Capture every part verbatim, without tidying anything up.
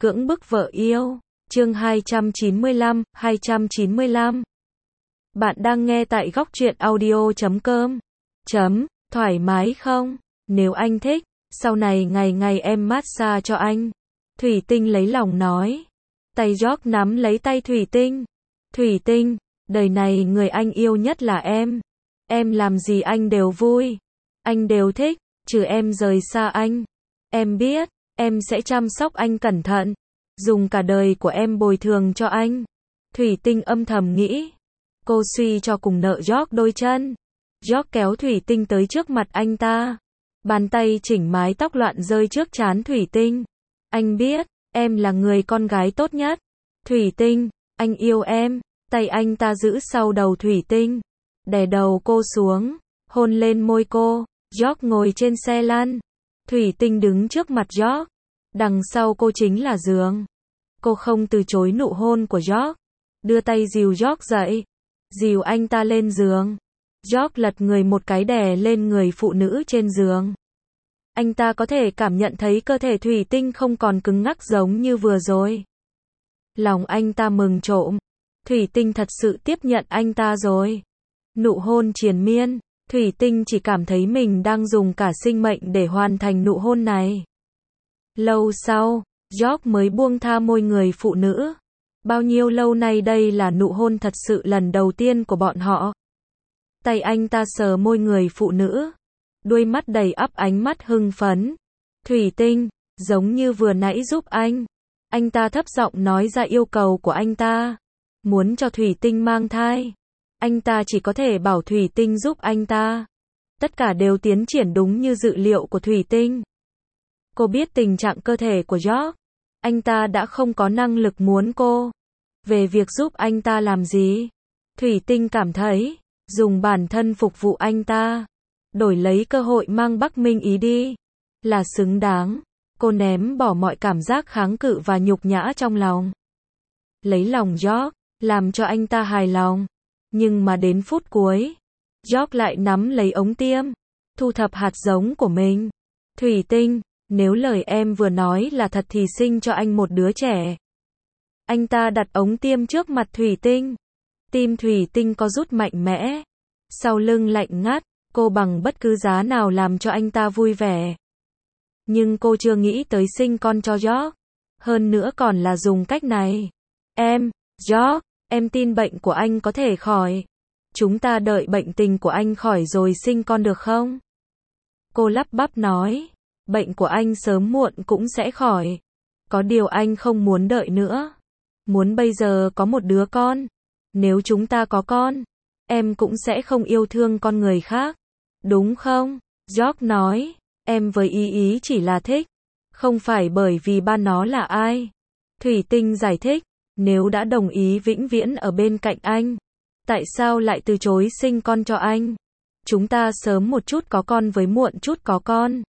Cưỡng bức vợ yêu. Chương hai trăm chín mươi lăm, hai trăm chín mươi lăm. Bạn đang nghe tại góc truyện audio chấm com. Chấm, thoải mái không? Nếu anh thích, sau này ngày ngày em massage cho anh. Thủy Tinh lấy lòng nói. Tay George nắm lấy tay Thủy Tinh. Thủy Tinh, đời này người anh yêu nhất là em. Em làm gì anh đều vui. Anh đều thích, trừ em rời xa anh. Em biết, em sẽ chăm sóc anh cẩn thận. Dùng cả đời của em bồi thường cho anh. Thủy Tinh âm thầm nghĩ. Cô suy cho cùng nợ George đôi chân. George kéo Thủy Tinh tới trước mặt anh ta. Bàn tay chỉnh mái tóc loạn rơi trước trán Thủy Tinh. Anh biết, em là người con gái tốt nhất. Thủy Tinh, anh yêu em. Tay anh ta giữ sau đầu Thủy Tinh. Đè đầu cô xuống. Hôn lên môi cô. George ngồi trên xe lăn. Thủy Tinh đứng trước mặt George. Đằng sau cô chính là giường. Cô không từ chối nụ hôn của George. Đưa tay dìu George dậy. Dìu anh ta lên giường. George lật người một cái đè lên người phụ nữ trên giường. Anh ta có thể cảm nhận thấy cơ thể Thủy Tinh không còn cứng ngắc giống như vừa rồi. Lòng anh ta mừng trộm. Thủy Tinh thật sự tiếp nhận anh ta rồi. Nụ hôn triền miên. Thủy Tinh chỉ cảm thấy mình đang dùng cả sinh mệnh để hoàn thành nụ hôn này. Lâu sau, George mới buông tha môi người phụ nữ. Bao nhiêu lâu nay đây là nụ hôn thật sự lần đầu tiên của bọn họ. Tay anh ta sờ môi người phụ nữ. Đuôi mắt đầy ắp ánh mắt hưng phấn. Thủy Tinh, giống như vừa nãy giúp anh. Anh ta thấp giọng nói ra yêu cầu của anh ta. Muốn cho Thủy Tinh mang thai. Anh ta chỉ có thể bảo Thủy Tinh giúp anh ta. Tất cả đều tiến triển đúng như dự liệu của Thủy Tinh. Cô biết tình trạng cơ thể của George. Anh ta đã không có năng lực muốn cô. Về việc giúp anh ta làm gì? Thủy Tinh cảm thấy, dùng bản thân phục vụ anh ta. Đổi lấy cơ hội mang Bắc Minh Ý đi. Là xứng đáng. Cô ném bỏ mọi cảm giác kháng cự và nhục nhã trong lòng. Lấy lòng George, làm cho anh ta hài lòng. Nhưng mà đến phút cuối, George lại nắm lấy ống tiêm. Thu thập hạt giống của mình. Thủy Tinh, nếu lời em vừa nói là thật thì sinh cho anh một đứa trẻ. Anh ta đặt ống tiêm trước mặt Thủy Tinh. Tim Thủy Tinh có rút mạnh mẽ. Sau lưng lạnh ngắt, cô bằng bất cứ giá nào làm cho anh ta vui vẻ. Nhưng cô chưa nghĩ tới sinh con cho George. Hơn nữa còn là dùng cách này. Em, George, em tin bệnh của anh có thể khỏi. Chúng ta đợi bệnh tình của anh khỏi rồi sinh con được không? Cô lắp bắp nói. Bệnh của anh sớm muộn cũng sẽ khỏi. Có điều anh không muốn đợi nữa. Muốn bây giờ có một đứa con. Nếu chúng ta có con, em cũng sẽ không yêu thương con người khác. Đúng không? George nói. Em với Ý Ý chỉ là thích. Không phải bởi vì ba nó là ai. Thủy Tinh giải thích. Nếu đã đồng ý vĩnh viễn ở bên cạnh anh, tại sao lại từ chối sinh con cho anh? Chúng ta sớm một chút có con với muộn chút có con.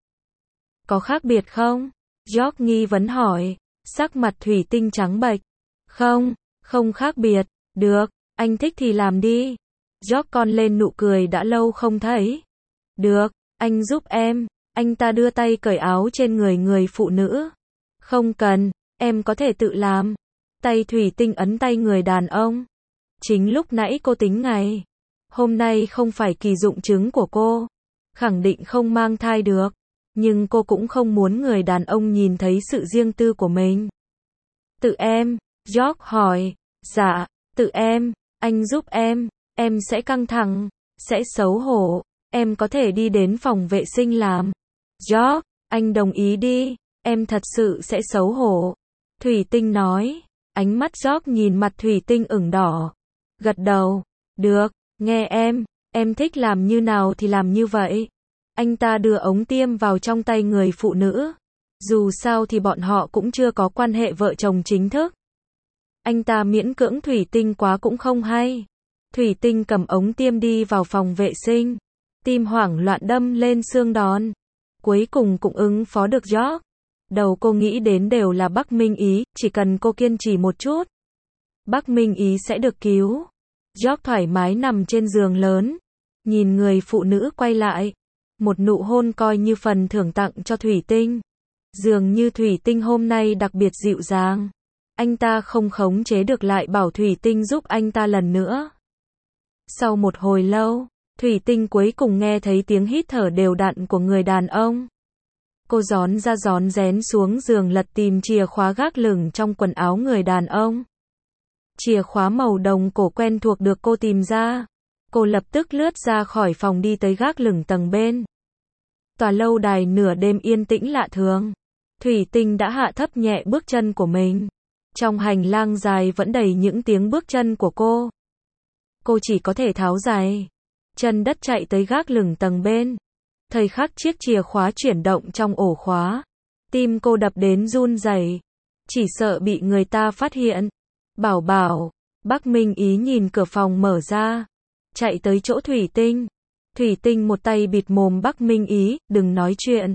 Có khác biệt không? George nghi vấn hỏi. Sắc mặt Thủy Tinh trắng bệch. Không, không khác biệt. Được, anh thích thì làm đi. George cong lên nụ cười đã lâu không thấy. Được, anh giúp em. Anh ta đưa tay cởi áo trên người người phụ nữ. Không cần, em có thể tự làm. Tay Thủy Tinh ấn tay người đàn ông. Chính lúc nãy cô tính ngày. Hôm nay không phải kỳ dụng trứng của cô. Khẳng định không mang thai được. Nhưng cô cũng không muốn người đàn ông nhìn thấy sự riêng tư của mình. Tự em, George hỏi. Dạ, tự em, anh giúp em. Em sẽ căng thẳng, sẽ xấu hổ. Em có thể đi đến phòng vệ sinh làm. George, anh đồng ý đi. Em thật sự sẽ xấu hổ. Thủy Tinh nói. Ánh mắt George nhìn mặt Thủy Tinh ửng đỏ. Gật đầu. Được, nghe em. Em thích làm như nào thì làm như vậy. Anh ta đưa ống tiêm vào trong tay người phụ nữ. Dù sao thì bọn họ cũng chưa có quan hệ vợ chồng chính thức. Anh ta miễn cưỡng Thủy Tinh quá cũng không hay. Thủy Tinh cầm ống tiêm đi vào phòng vệ sinh. Tim hoảng loạn đâm lên xương đòn. Cuối cùng cũng ứng phó được George. Đầu cô nghĩ đến đều là Bắc Minh Ý, chỉ cần cô kiên trì một chút. Bắc Minh Ý sẽ được cứu. George thoải mái nằm trên giường lớn. Nhìn người phụ nữ quay lại. Một nụ hôn coi như phần thưởng tặng cho Thủy Tinh. Dường như thủy tinh hôm nay đặc biệt dịu dàng. Anh ta không khống chế được lại bảo thủy tinh giúp anh ta lần nữa. Sau một hồi lâu, thủy tinh cuối cùng nghe thấy tiếng hít thở đều đặn của người đàn ông. Cô rón ra rón rén xuống giường lật tìm chìa khóa gác lửng trong quần áo người đàn ông. Chìa khóa màu đồng cổ quen thuộc được cô tìm ra. Cô lập tức lướt ra khỏi phòng đi tới gác lửng tầng bên. Tòa lâu đài nửa đêm yên tĩnh lạ thường. Thủy tinh đã hạ thấp nhẹ bước chân của mình. Trong hành lang dài vẫn đầy những tiếng bước chân của cô. Cô chỉ có thể tháo giày chân đất chạy tới gác lửng tầng bên. Thời khắc chiếc chìa khóa chuyển động trong ổ khóa, tim cô đập đến run rẩy, chỉ sợ bị người ta phát hiện. Bảo bảo, Bắc Minh Ý nhìn cửa phòng mở ra, chạy tới chỗ thủy tinh. Thủy tinh một tay bịt mồm Bắc Minh Ý, đừng nói chuyện.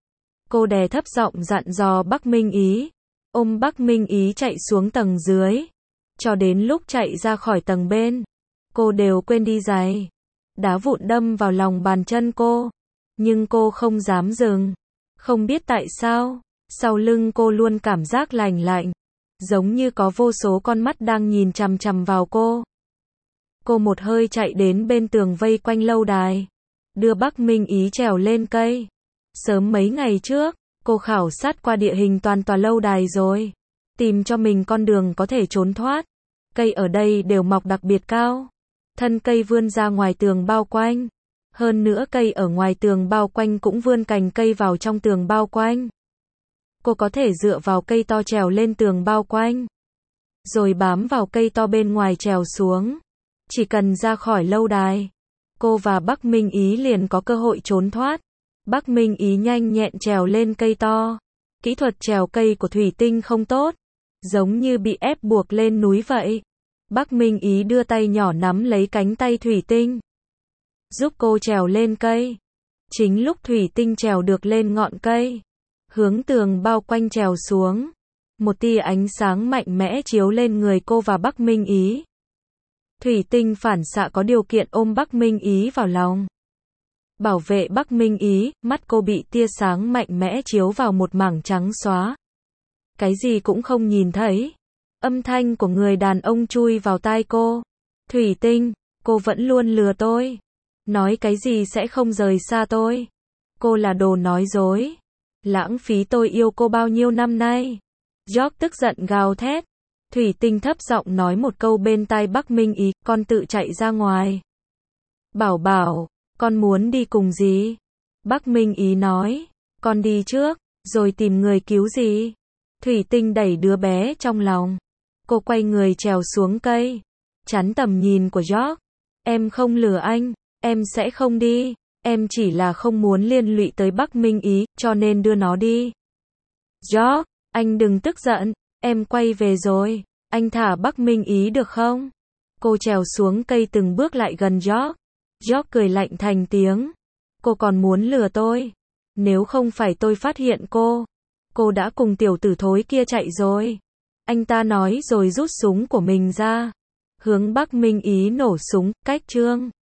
Cô đè thấp giọng dặn dò Bắc Minh Ý, ôm Bắc Minh Ý chạy xuống tầng dưới. Cho đến lúc chạy ra khỏi tầng bên, cô đều quên đi giày. Đá vụn đâm vào lòng bàn chân cô, nhưng cô không dám dừng. Không biết tại sao, sau lưng cô luôn cảm giác lành lạnh, giống như có vô số con mắt đang nhìn chằm chằm vào cô. Cô một hơi chạy đến bên tường vây quanh lâu đài, đưa Bắc Minh Ý trèo lên cây. Sớm mấy ngày trước, cô khảo sát qua địa hình toàn tòa lâu đài rồi, tìm cho mình con đường có thể trốn thoát. Cây ở đây đều mọc đặc biệt cao, thân cây vươn ra ngoài tường bao quanh. Hơn nữa cây ở ngoài tường bao quanh cũng vươn cành cây vào trong tường bao quanh. Cô có thể dựa vào cây to trèo lên tường bao quanh, rồi bám vào cây to bên ngoài trèo xuống. Chỉ cần ra khỏi lâu đài, cô và Bắc Minh Ý liền có cơ hội trốn thoát. Bắc Minh Ý nhanh nhẹn trèo lên cây to. Kỹ thuật trèo cây của thủy tinh không tốt, giống như bị ép buộc lên núi vậy. Bắc Minh Ý đưa tay nhỏ nắm lấy cánh tay thủy tinh, giúp cô trèo lên cây. Chính lúc thủy tinh trèo được lên ngọn cây, hướng tường bao quanh trèo xuống, một tia ánh sáng mạnh mẽ chiếu lên người cô và Bắc Minh Ý. Thủy tinh phản xạ có điều kiện ôm Bắc Minh Ý vào lòng, bảo vệ Bắc Minh Ý. Mắt cô bị tia sáng mạnh mẽ chiếu vào một mảng trắng xóa, cái gì cũng không nhìn thấy. Âm thanh của người đàn ông chui vào tai cô. Thủy tinh, cô vẫn luôn lừa tôi, nói cái gì sẽ không rời xa tôi. Cô là đồ nói dối, lãng phí tôi yêu cô bao nhiêu năm nay. George tức giận gào thét. Thủy tinh thấp giọng nói một câu bên tai Bắc Minh Ý, con tự chạy ra ngoài. Bảo bảo, con muốn đi cùng gì? Bắc Minh Ý nói, con đi trước, rồi tìm người cứu gì. Thủy tinh đẩy đứa bé trong lòng. Cô quay người trèo xuống cây, chắn tầm nhìn của George. Em không lừa anh, em sẽ không đi. Em chỉ là không muốn liên lụy tới Bắc Minh Ý, cho nên đưa nó đi. George, anh đừng tức giận, em quay về rồi. Anh thả Bắc Minh Ý được không? Cô trèo xuống cây từng bước lại gần George. George cười lạnh thành tiếng. Cô còn muốn lừa tôi? Nếu không phải tôi phát hiện cô, cô đã cùng tiểu tử thối kia chạy rồi. Anh ta nói rồi rút súng của mình ra, hướng Bắc Minh Ý nổ súng. Cách chương